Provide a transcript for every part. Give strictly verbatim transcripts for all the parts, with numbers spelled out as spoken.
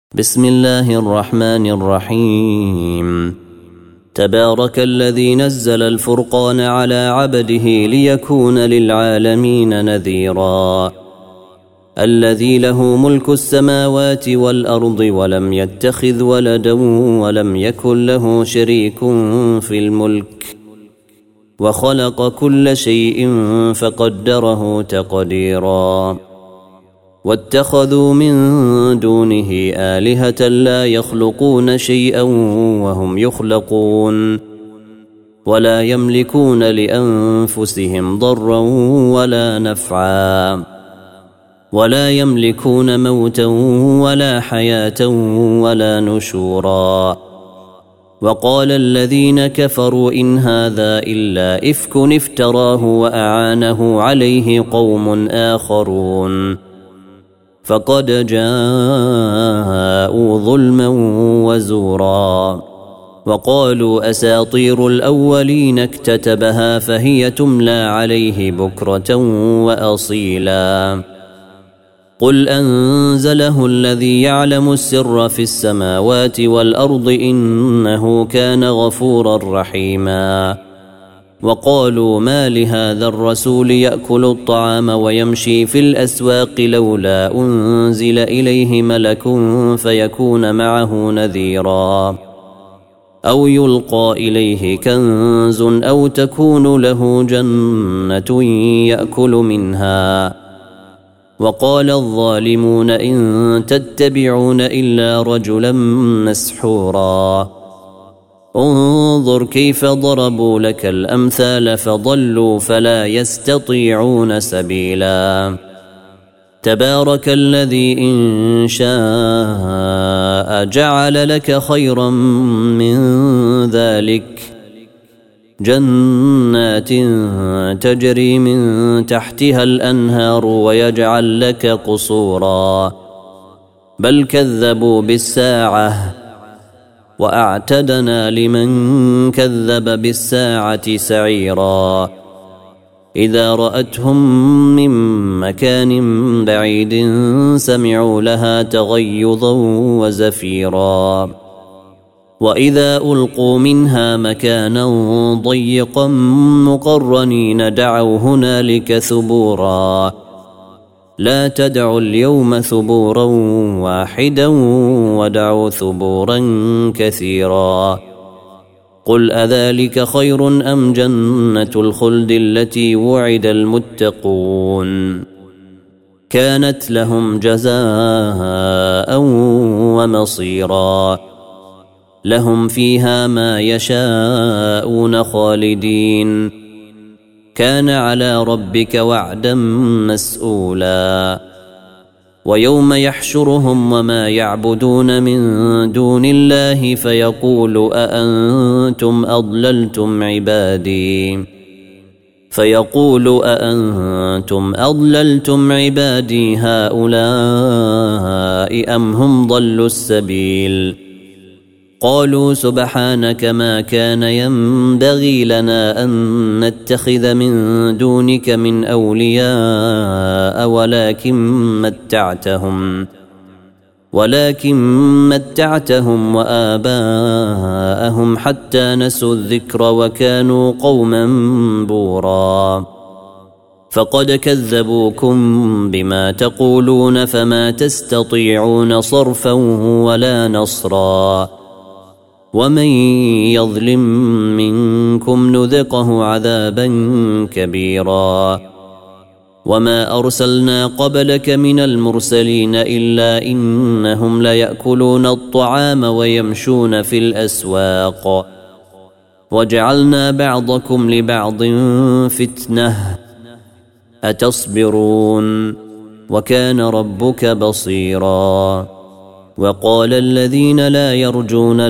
بسم الله الرحمن الرحيم. تبارك الذي نزل الفرقان على عبده ليكون للعالمين نذيرا. الذي له ملك السماوات والأرض ولم يتخذ ولدا ولم يكن له شريك في الملك وخلق كل شيء فقدره تقديرا. واتخذوا من دونه آلهة لا يخلقون شيئا وهم يخلقون ولا يملكون لأنفسهم ضرا ولا نفعا ولا يملكون موتا ولا حياة ولا نشورا. وقال الذين كفروا إن هذا إلا إفك افتراه وأعانه عليه قوم آخرون فقد جاءوا ظلما وزورا. وقالوا أساطير الأولين اكتتبها فهي تملى عليه بكرة وأصيلا. قل أنزله الذي يعلم السر في السماوات والأرض إنه كان غفورا رحيما. وقالوا ما لهذا الرسول يأكل الطعام ويمشي في الأسواق لولا أنزل إليه ملك فيكون معه نذيرا أو يلقى إليه كنز أو تكون له جنة يأكل منها. وقال الظالمون إن تتبعون إلا رجلا مسحورا. انظر كيف ضربوا لك الأمثال فضلوا فلا يستطيعون سبيلا. تبارك الذي إن شاء جعل لك خيرا من ذلك جنات تجري من تحتها الأنهار ويجعل لك قصورا. بل كذبوا بالساعة وأعتدنا لمن كذب بالساعة سعيرا. إذا رأتهم من مكان بعيد سمعوا لها تغيظا وزفيرا. وإذا ألقوا منها مكانا ضيقا مقرنين دعوا هنالك ثبورا. لا تدعوا اليوم ثبورا واحدا ودعوا ثبورا كثيرا. قل أذلك خير أم جنة الخلد التي وعد المتقون كانت لهم جزاء ومصيرا. لهم فيها ما يشاءون خالدين كان على ربك وعدا مسؤولا. ويوم يحشرهم وما يعبدون من دون الله فيقول أأنتم أضللتم عبادي فيقول أأنتم أضللتم عبادي هؤلاء أم هم ضلوا السبيل. قالوا سبحانك ما كان ينبغي لنا أن نتخذ من دونك من أولياء ولكن متعتهم ولكن متعتهم وآباءهم حتى نسوا الذكر وكانوا قوما بورا. فقد كذبوكم بما تقولون فما تستطيعون صرفا ولا نصرا. ومن يظلم منكم نذقه عذابا كبيرا. وما أرسلنا قبلك من المرسلين إلا إنهم ليأكلون الطعام ويمشون في الأسواق وجعلنا بعضكم لبعض فتنة أتصبرون وكان ربك بصيرا. وقال الذين لا يرجون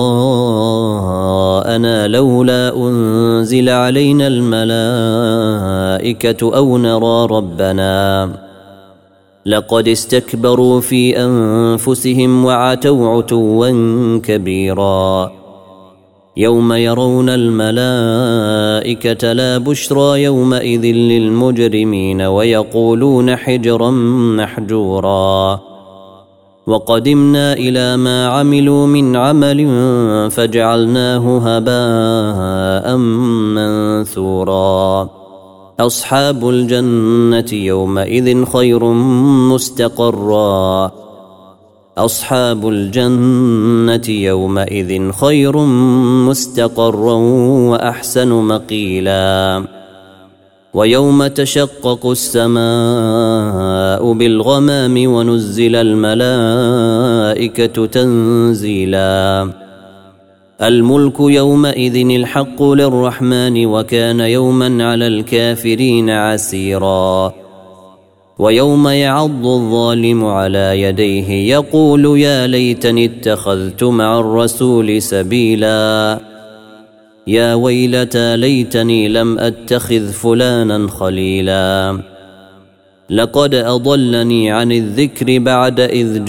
لقاءنا لولا أنزل علينا الملائكة أو نرى ربنا لقد استكبروا في أنفسهم وعتوا عتوا كبيرا. يوم يرون الملائكة لا بشرى يومئذ للمجرمين ويقولون حجرا محجورا وقدمنا إلى ما عملوا من عمل فجعلناه هباء منثورا أصحاب الجنة يومئذ خير مستقرا أصحاب الجنة يومئذ خير مستقرا وأحسن مقيلا ويوم تشقق السماء بالغمام ونزل الملائكة تنزيلا الملك يومئذ الحق للرحمن وكان يوما على الكافرين عسيرا ويوم يعض الظالم على يديه يقول يا ليتني اتخذت مع الرسول سبيلا يا ويلتى ليتني لم أتخذ فلانا خليلا لقد أضلني عن الذكر بعد إذ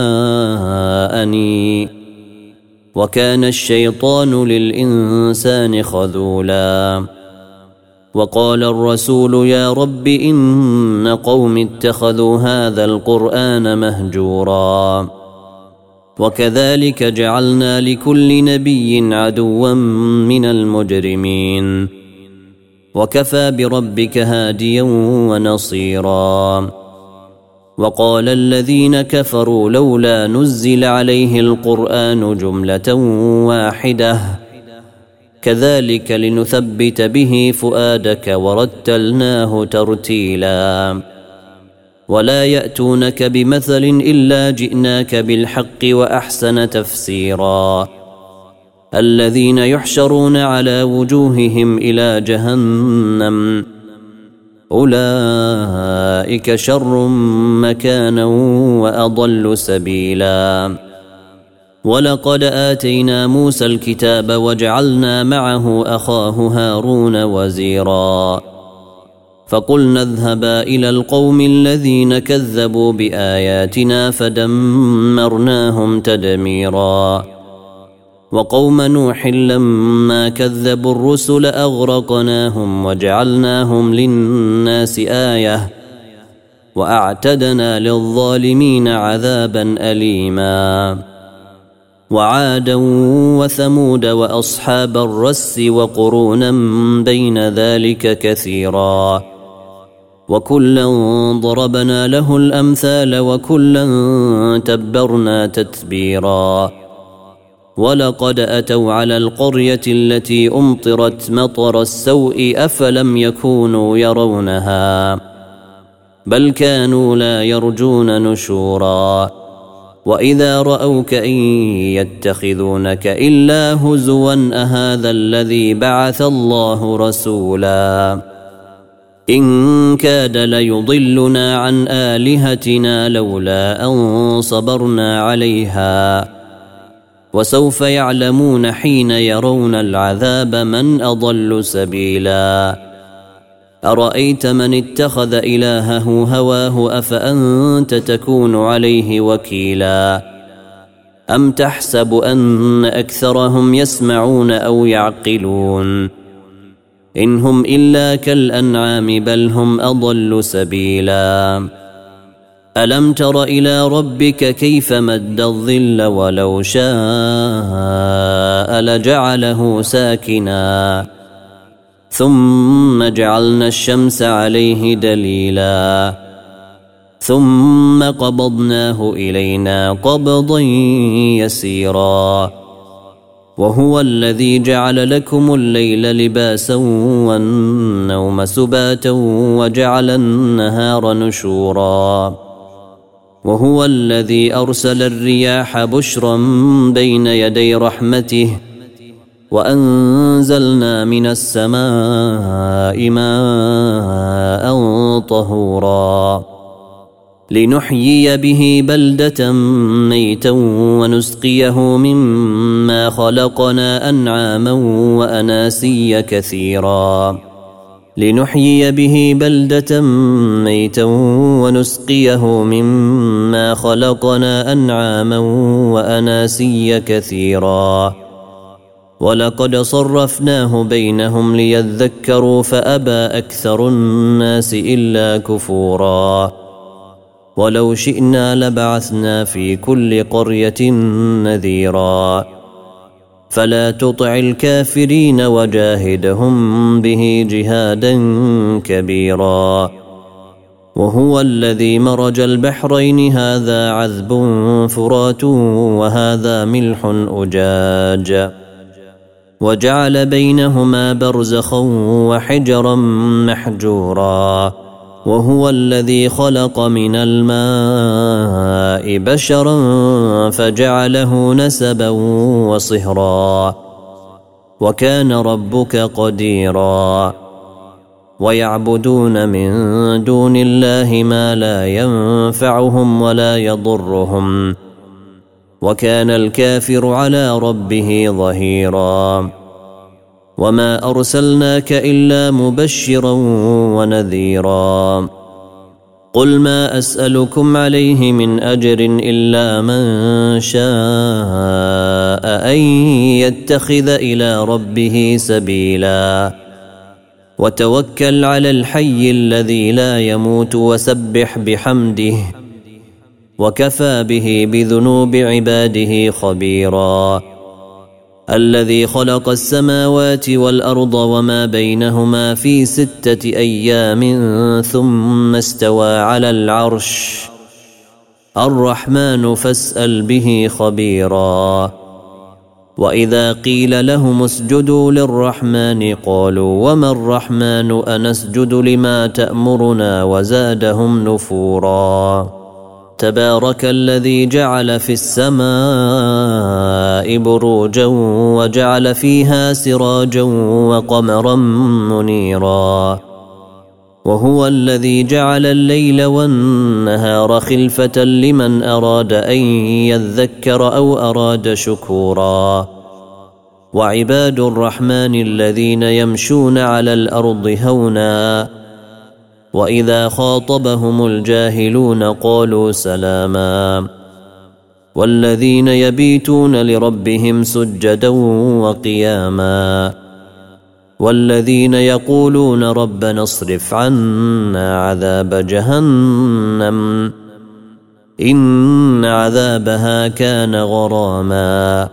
جاءني وكان الشيطان للإنسان خذولا وقال الرسول يا رب إن قوم اتخذوا هذا القرآن مهجورا وكذلك جعلنا لكل نبي عدوا من المجرمين وكفى بربك هاديا ونصيرا وقال الذين كفروا لولا نزل عليه القرآن جملة واحدة كذلك لنثبت به فؤادك ورتلناه ترتيلا ولا يأتونك بمثل إلا جئناك بالحق وأحسن تفسيرا الذين يحشرون على وجوههم إلى جهنم أولئك شر مكانا وأضل سبيلا ولقد آتينا موسى الكتاب وجعلنا معه أخاه هارون وزيرا فقلنا اذهبا إلى القوم الذين كذبوا بآياتنا فدمرناهم تدميرا وقوم نوح لما كذبوا الرسل أغرقناهم وجعلناهم للناس آية وأعتدنا للظالمين عذابا أليما وعادا وثمود وأصحاب الرس وقرونا بين ذلك كثيرا وكلا ضربنا له الأمثال وكلا تبرنا تتبيرا ولقد أتوا على القرية التي أمطرت مطر السوء أفلم يكونوا يرونها بل كانوا لا يرجون نشورا وإذا رأوك إن يتخذونك إلا هزوا أهذا الذي بعث الله رسولا إن كاد ليضلنا عن آلهتنا لولا أن صبرنا عليها وسوف يعلمون حين يرون العذاب من أضل سبيلا أرأيت من اتخذ إلهه هواه أفأنت تكون عليه وكيلا أم تحسب أن أكثرهم يسمعون أو يعقلون إن هم إلا كالأنعام بل هم أضل سبيلا ألم تر إلى ربك كيف مد الظل ولو شاء لجعله ساكنا ثم جعلنا الشمس عليه دليلا ثم قبضناه إلينا قبضا يسيرا وهو الذي جعل لكم الليل لباسا والنوم سباتا وجعل النهار نشورا وهو الذي أرسل الرياح بشرا بين يدي رحمته وأنزلنا من السماء ماء طهورا لنحيي به بلدة ميتا ونسقيه مما خلقنا أنعاما وأناسيا كثيرا لنحيي به بلدة ميتا ونسقيه مما خلقنا أنعاما وأناسيا كثيرا ولقد صرفناه بينهم ليذكروا فأبى أكثر الناس إلا كفورا ولو شئنا لبعثنا في كل قرية نذيرا فلا تطع الكافرين وجاهدهم به جهادا كبيرا وهو الذي مرج البحرين هذا عذب فرات وهذا ملح أجاج وجعل بينهما برزخا وحجرا محجورا وهو الذي خلق من الماء بشرا فجعله نسبا وصهرا وكان ربك قديرا ويعبدون من دون الله ما لا ينفعهم ولا يضرهم وكان الكافر على ربه ظهيرا وما أرسلناك إلا مبشرا ونذيرا قل ما أسألكم عليه من أجر إلا من شاء أن يتخذ إلى ربه سبيلا وتوكل على الحي الذي لا يموت وسبح بحمده وكفى به بذنوب عباده خبيرا الذي خلق السماوات والأرض وما بينهما في ستة أيام ثم استوى على العرش الرحمن فاسأل به خبيرا وإذا قيل لهم اسجدوا للرحمن قالوا وما الرحمن أنسجد لما تأمرنا وزادهم نفورا تبارك الذي جعل في السماء بروجا وجعل فيها سراجا وقمرا منيرا وهو الذي جعل الليل والنهار خلفة لمن أراد أن يذكر أو أراد شكورا وعباد الرحمن الذين يمشون على الأرض هونا وإذا خاطبهم الجاهلون قالوا سلاما والذين يبيتون لربهم سجدا وقياما والذين يقولون ربنا اصرف عنا عذاب جهنم إن عذابها كان غراما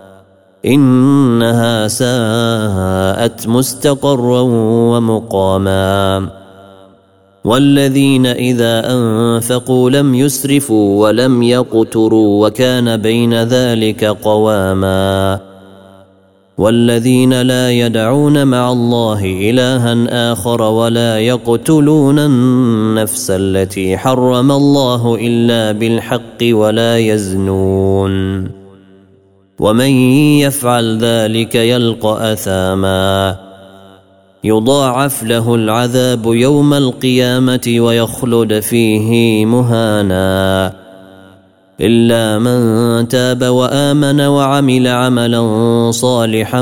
إنها ساءت مستقرا ومقاما والذين إذا أنفقوا لم يسرفوا ولم يقتروا وكان بين ذلك قواما والذين لا يدعون مع الله إلها آخر ولا يقتلون النفس التي حرم الله إلا بالحق ولا يزنون ومن يفعل ذلك يلقى أثاما يضاعف له العذاب يوم القيامة ويخلد فيه مهانا إلا من تاب وآمن وعمل عملا صالحا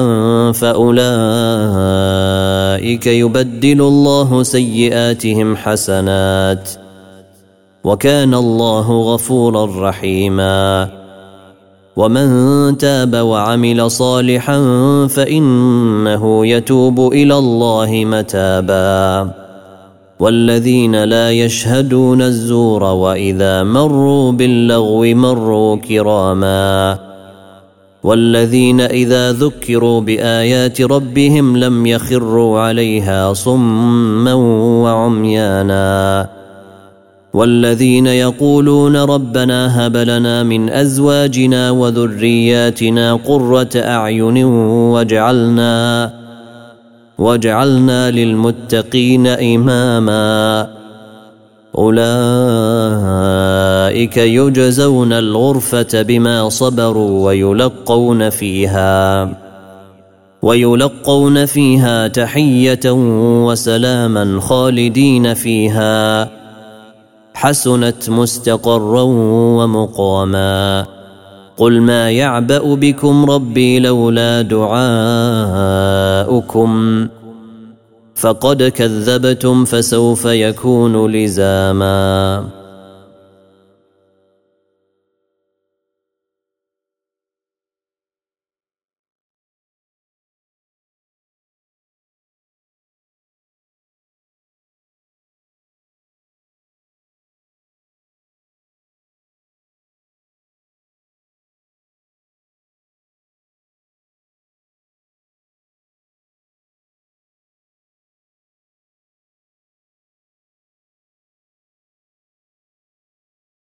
فأولئك يبدل الله سيئاتهم حسنات وكان الله غفورا رحيما ومن تاب وعمل صالحا فإنه يتوب إلى الله متابا والذين لا يشهدون الزور وإذا مروا باللغو مروا كراما والذين إذا ذكروا بآيات ربهم لم يخروا عليها صما وعميانا والذين يقولون ربنا هب لنا من أزواجنا وذرياتنا قرة أعين واجعلنا واجعلنا للمتقين إماما أولئك يجزون الغرفة بما صبروا ويلقون فيها ويلقون فيها تحية وسلاما خالدين فيها حسنت مستقرا ومقاما قل ما يعبأ بكم ربي لولا دعاؤكم فقد كذبتم فسوف يكون لزاما.